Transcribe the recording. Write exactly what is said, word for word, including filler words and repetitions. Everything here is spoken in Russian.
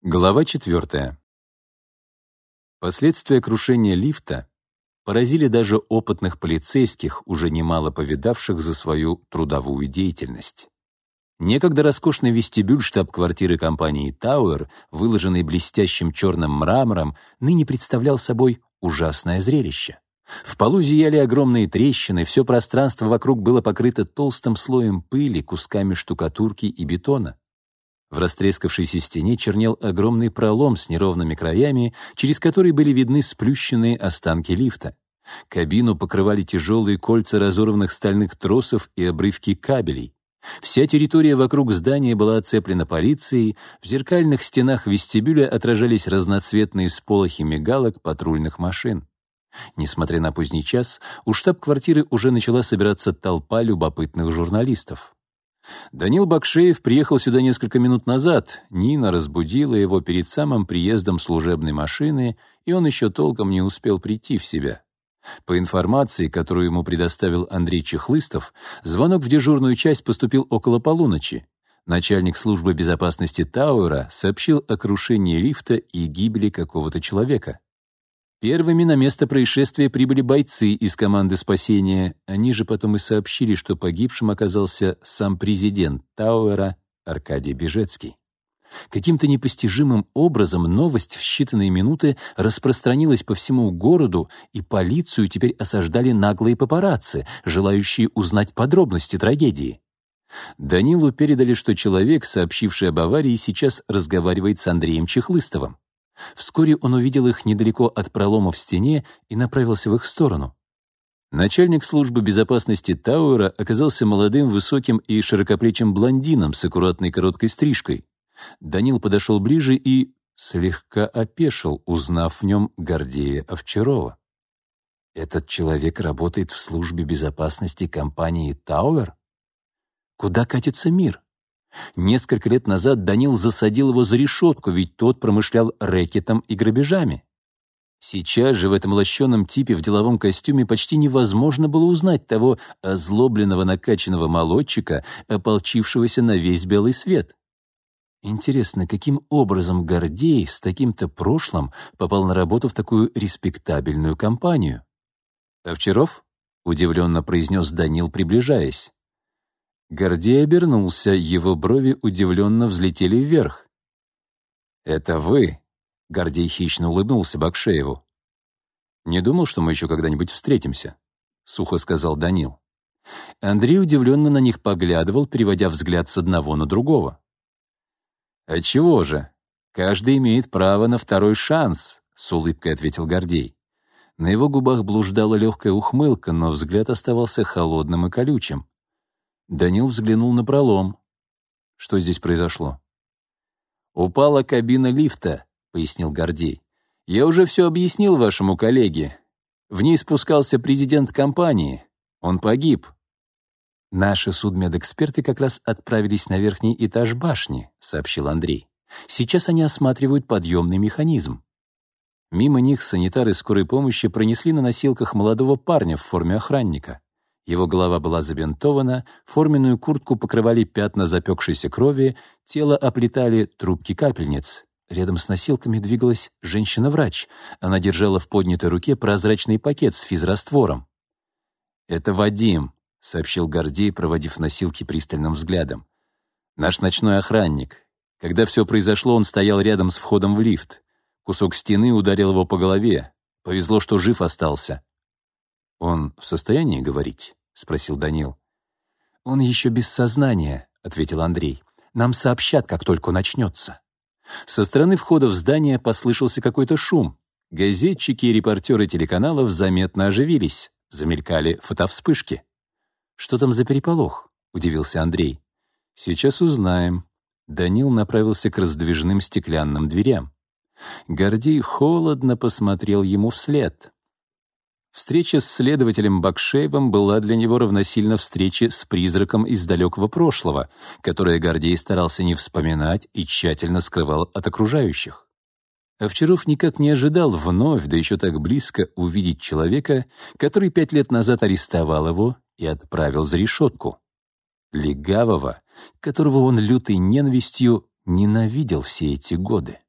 Глава четвертая. Последствия крушения лифта поразили даже опытных полицейских, уже немало повидавших за свою трудовую деятельность. Некогда роскошный вестибюль штаб-квартиры компании Тауэр, выложенный блестящим черным мрамором, ныне представлял собой ужасное зрелище. В полу зияли огромные трещины, все пространство вокруг было покрыто толстым слоем пыли, кусками штукатурки и бетона. В растрескавшейся стене чернел огромный пролом с неровными краями, через который были видны сплющенные останки лифта. Кабину покрывали тяжелые кольца разорванных стальных тросов и обрывки кабелей. Вся территория вокруг здания была оцеплена полицией, в зеркальных стенах вестибюля отражались разноцветные сполохи мигалок патрульных машин. Несмотря на поздний час, у штаб-квартиры уже начала собираться толпа любопытных журналистов. Данил Бакшеев приехал сюда несколько минут назад. Нина разбудила его перед самым приездом служебной машины, и он еще толком не успел прийти в себя. По информации, которую ему предоставил Андрей Чехлыстов, звонок в дежурную часть поступил около полуночи. Начальник службы безопасности Тауэра сообщил о крушении лифта и гибели какого-то человека. Первыми на место происшествия прибыли бойцы из команды спасения. Они же потом и сообщили, что погибшим оказался сам президент Тауэра Аркадий Бежецкий. Каким-то непостижимым образом новость в считанные минуты распространилась по всему городу, и полицию теперь осаждали наглые папарацци, желающие узнать подробности трагедии. Данилу передали, что человек, сообщивший об аварии, сейчас разговаривает с Андреем Чехлыстовым. Вскоре он увидел их недалеко от пролома в стене и направился в их сторону. Начальник службы безопасности Тауэра оказался молодым, высоким и широкоплечим блондином с аккуратной короткой стрижкой. Данил подошел ближе и слегка опешил, узнав в нем Гордея Овчарова. Этот человек работает в службе безопасности компании Тауэр? Куда катится мир? Несколько лет назад Данил засадил его за решетку, ведь тот промышлял рэкетом и грабежами. Сейчас же в этом лощеном типе в деловом костюме почти невозможно было узнать того озлобленного накачанного молодчика, ополчившегося на весь белый свет. Интересно, каким образом Гордей с таким-то прошлым попал на работу в такую респектабельную компанию? «Овчаров?» — удивленно произнес Данил, приближаясь. Гордей обернулся, его брови удивленно взлетели вверх. «Это вы?» — Гордей хищно улыбнулся Бакшееву. «Не думал, что мы еще когда-нибудь встретимся», — сухо сказал Данил. Андрей удивленно на них поглядывал, переводя взгляд с одного на другого. «Отчего же? Каждый имеет право на второй шанс», — с улыбкой ответил Гордей. На его губах блуждала легкая ухмылка, но взгляд оставался холодным и колючим. Данил взглянул на пролом. Что здесь произошло? «Упала кабина лифта», — пояснил Гордей. «Я уже все объяснил вашему коллеге. В ней спускался президент компании. Он погиб». «Наши судмедэксперты как раз отправились на верхний этаж башни», — сообщил Андрей. «Сейчас они осматривают подъемный механизм». Мимо них санитары скорой помощи пронесли на носилках молодого парня в форме охранника. Его голова была забинтована, форменную куртку покрывали пятна запекшейся крови, тело оплетали трубки капельниц. Рядом с носилками двигалась женщина-врач. Она держала в поднятой руке прозрачный пакет с физраствором. «Это Вадим», — сообщил Гордей, проводив носилки пристальным взглядом. «Наш ночной охранник. Когда все произошло, он стоял рядом с входом в лифт. Кусок стены ударил его по голове. Повезло, что жив остался». «Он в состоянии говорить?» — спросил Данил. «Он еще без сознания», — ответил Андрей. «Нам сообщат, как только начнется». Со стороны входа в здание послышался какой-то шум. Газетчики и репортеры телеканалов заметно оживились. Замелькали фотовспышки. «Что там за переполох?» — удивился Андрей. «Сейчас узнаем». Данил направился к раздвижным стеклянным дверям. Гордей холодно посмотрел ему вслед. Встреча с следователем Бакшеевым была для него равносильна встрече с призраком из далекого прошлого, которое Гордей старался не вспоминать и тщательно скрывал от окружающих. Овчаров никак не ожидал вновь, да еще так близко, увидеть человека, который пять лет назад арестовал его и отправил за решетку. Легавого, которого он лютой ненавистью ненавидел все эти годы.